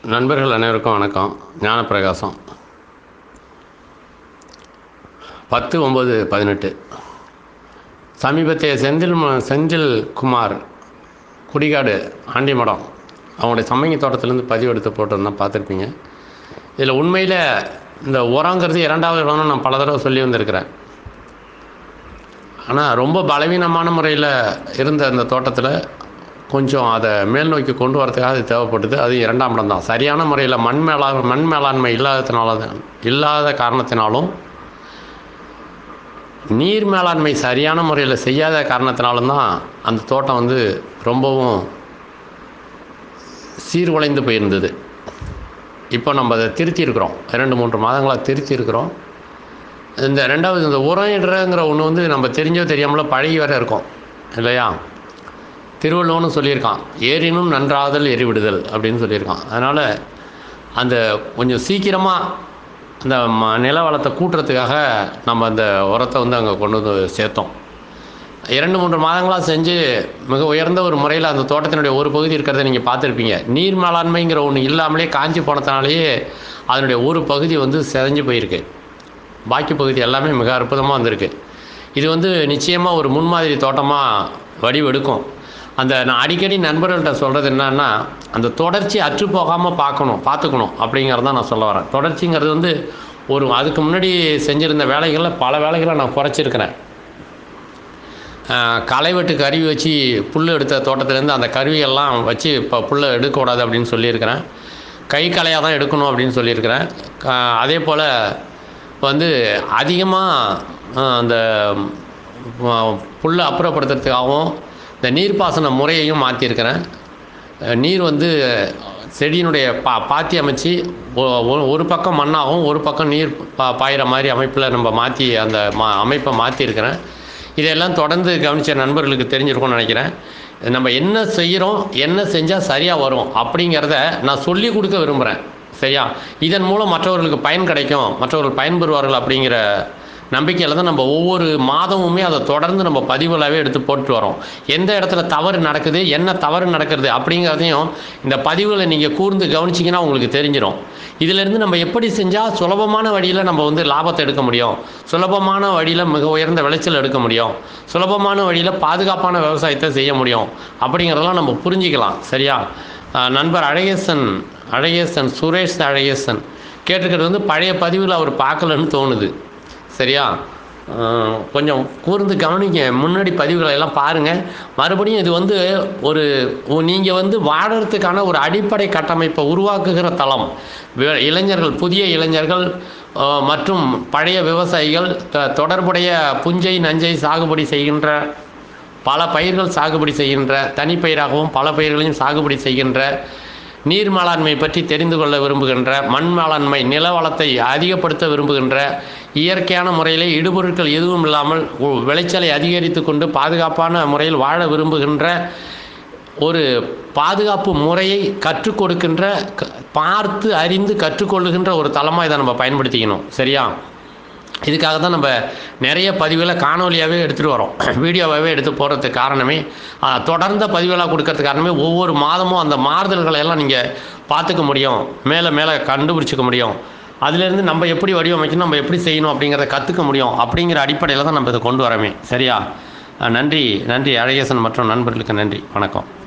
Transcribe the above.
நண்பர்கள் அனைவருக்கும் வணக்கம். ஞானப்பிரகாசம். 10/9/18 சமீபத்திய செந்தில் குமார் குடிகாடு ஆண்டிமடம் அவங்களுடைய சம்மங்கி தோட்டத்திலேருந்து பதிவு எடுத்து போட்டிருந்தா பார்த்துருப்பீங்க. இதில் உண்மையில் இந்த உரங்கிறது 2வது இடம்னு நான் பல தடவை சொல்லி வந்திருக்கிறேன். ஆனால் ரொம்ப பலவீனமான முறையில் இருந்த அந்த தோட்டத்தில் கொஞ்சம் அதை மேல் நோக்கி கொண்டு வரதுக்காக அது தேவைப்பட்டது. அது 2ஆம் இடம் தான். சரியான முறையில் மண் மேலாண்மை இல்லாத காரணத்தினாலும், நீர் மேலாண்மை சரியான முறையில் செய்யாத காரணத்தினாலும் தான் அந்த தோட்டம் ரொம்பவும் சீர்குலைந்து போயிருந்தது. இப்போ நம்ம அதை திருத்தியிருக்கிறோம். 2-3 மாதங்களாக திருத்தியிருக்கிறோம். இந்த 2வது இந்த உரம் இடுறங்கிற ஒன்று நம்ம தெரிஞ்சோ தெரியாமலோ பழகி வேற இருக்கோம் இல்லையா? திருவள்ளுவனும் சொல்லியிருக்கான், ஏறினும் நன்றாதல் எரிவிடுதல் அப்படின்னு சொல்லியிருக்கான். அதனால் அந்த கொஞ்சம் சீக்கிரமாக அந்த நில வளத்தை கூட்டுறதுக்காக நம்ம அந்த உரத்தை அங்கே கொண்டு வந்து சேர்த்தோம். 2-3 மாதங்களாக செஞ்சு மிக உயர்ந்த ஒரு முறையில் அந்த தோட்டத்தினுடைய ஒரு பகுதி இருக்கிறத நீங்கள் பார்த்துருப்பீங்க. நீர் மேலாண்மைங்கிற ஒன்று இல்லாமலே காஞ்சி போனதுனாலேயே அதனுடைய ஒரு பகுதி செதஞ்சு போயிருக்கு. பாக்கி பகுதி எல்லாமே மிக அற்புதமாக வந்திருக்கு. இது நிச்சயமாக ஒரு முன்மாதிரி தோட்டமாக வடிவெடுக்கும். நான் அடிக்கடி நண்பர்கள்ட்ட சொல்கிறது என்னன்னா, அந்த தொடர்ச்சி அற்று போகாமல் பார்த்துக்கணும் அப்படிங்கிறது தான் நான் சொல்ல வரேன். தொடர்ச்சிங்கிறது அதுக்கு முன்னாடி செஞ்சுருந்த வேலைகளில் பல வேலைகளை நான் குறைச்சிருக்கிறேன். களை வெட்டு கருவி வச்சு புல் எடுத்த தோட்டத்துலேருந்து அந்த கருவியெல்லாம் வச்சு இப்போ புல்லை எடுக்கக்கூடாது அப்படின்னு சொல்லியிருக்கிறேன். கை களையாக தான் எடுக்கணும் அப்படின்னு சொல்லியிருக்கிறேன். அதே போல் அதிகமாக அந்த புல்லை அப்புறப்படுத்துறதுக்காகவும் இந்த நீர்ப்பாசன முறையையும் மாற்றியிருக்கிறேன். நீர் செடியினுடைய பாத்தி அமைச்சு ஒரு பக்கம் மண்ணாகவும் ஒரு பக்கம் நீர் பாயிற மாதிரி அமைப்பில் நம்ம மாற்றி அந்த அமைப்பை மாற்றிருக்கிறேன். இதெல்லாம் தொடர்ந்து கவனித்த நண்பர்களுக்கு தெரிஞ்சிருக்கும்னு நினைக்கிறேன். நம்ம என்ன செய்கிறோம், என்ன செஞ்சால் சரியாக வரும் அப்படிங்கிறத நான் சொல்லி கொடுக்க விரும்புகிறேன். சரியா? இதன் மூலம் மற்றவர்களுக்கு பயன் கிடைக்கும், மற்றவர்கள் பயன்பெறுவார்கள் அப்படிங்கிற நம்பிக்கையில் தான் நம்ம ஒவ்வொரு மாதமுமே அதை தொடர்ந்து நம்ம பதிவுகளாகவே எடுத்து போட்டு வரோம். எந்த இடத்துல தவறு நடக்குது, என்ன தவறு நடக்கிறது அப்படிங்கிறதையும் இந்த பதிவுகளை நீங்கள் கூர்ந்து கவனிச்சிங்கன்னா உங்களுக்கு தெரிஞ்சிடும். இதிலேருந்து நம்ம எப்படி செஞ்சால் சுலபமான வழியில் நம்ம லாபத்தை எடுக்க முடியும், சுலபமான வழியில் மிக உயர்ந்த விளைச்சல் எடுக்க முடியும், சுலபமான வழியில் பாதுகாப்பான விவசாயத்தை செய்ய முடியும் அப்படிங்கிறதெல்லாம் நம்ம புரிஞ்சிக்கலாம். சரியா? நண்பர் அழகேசன் சுரேஷ் அழகேசன் கேட்டிருக்கிறது பழைய பதிவில் அவர் பார்க்கலன்னு தோணுது. சரியா? கொஞ்சம் கூர்ந்து கவனிங்க. முன்னாடி பதிவுகளை எல்லாம் பாருங்கள். மறுபடியும் இது நீங்கள் வாழறதுக்கான ஒரு அடிப்படை கட்டமைப்பை உருவாக்குகிற தளம். இளைஞர்கள், புதிய இளைஞர்கள் மற்றும் பழைய விவசாயிகள், தொடர்புடைய புஞ்சை நஞ்சை சாகுபடி செய்கின்ற, பல பயிர்கள் சாகுபடி செய்கின்ற, தனிப்பயிராகவும் பல பயிர்களையும் சாகுபடி செய்கின்ற, நீர் மேலாண்மை பற்றி தெரிந்து கொள்ள விரும்புகின்ற, மண் மேலாண்மை நில வளத்தை அதிகப்படுத்த விரும்புகின்ற, இயற்கையான முறையிலே இடுபொருட்கள் எதுவும் இல்லாமல் விளைச்சலை அதிகரித்து கொண்டு பாதுகாப்பான முறையில் வாழ விரும்புகின்ற, ஒரு பாதுகாப்பு முறையை கற்றுக் கொடுக்கின்ற, பார்த்து அறிந்து கற்றுக்கொள்ளுகின்ற ஒரு தளமாக இதை நம்ம பயன்படுத்திக்கணும். சரியா? இதுக்காக தான் நம்ம நிறைய பதிவுகளை காணொலியாகவே எடுத்துகிட்டு வரோம், வீடியோவாகவே எடுத்து போடுறதுக்கு காரணமே, தொடர்ந்த பதிவுகளாக கொடுக்கறதுக்கு காரணமே ஒவ்வொரு மாதமும் அந்த மாறுதல்களை எல்லாம் நீங்கள் பார்த்துக்க முடியும், மேலே கண்டுபிடிச்சிக்க முடியும். அதிலேருந்து நம்ம எப்படி வடிவமைக்கணும், நம்ம எப்படி செய்யணும் அப்படிங்கிறத கற்றுக்க முடியும். அப்படிங்கிற அடிப்படையில் தான் நம்ம இதை கொண்டு வரோமே. சரியா? நன்றி அழகேசன் மற்றும் நண்பர்களுக்கு நன்றி. வணக்கம்.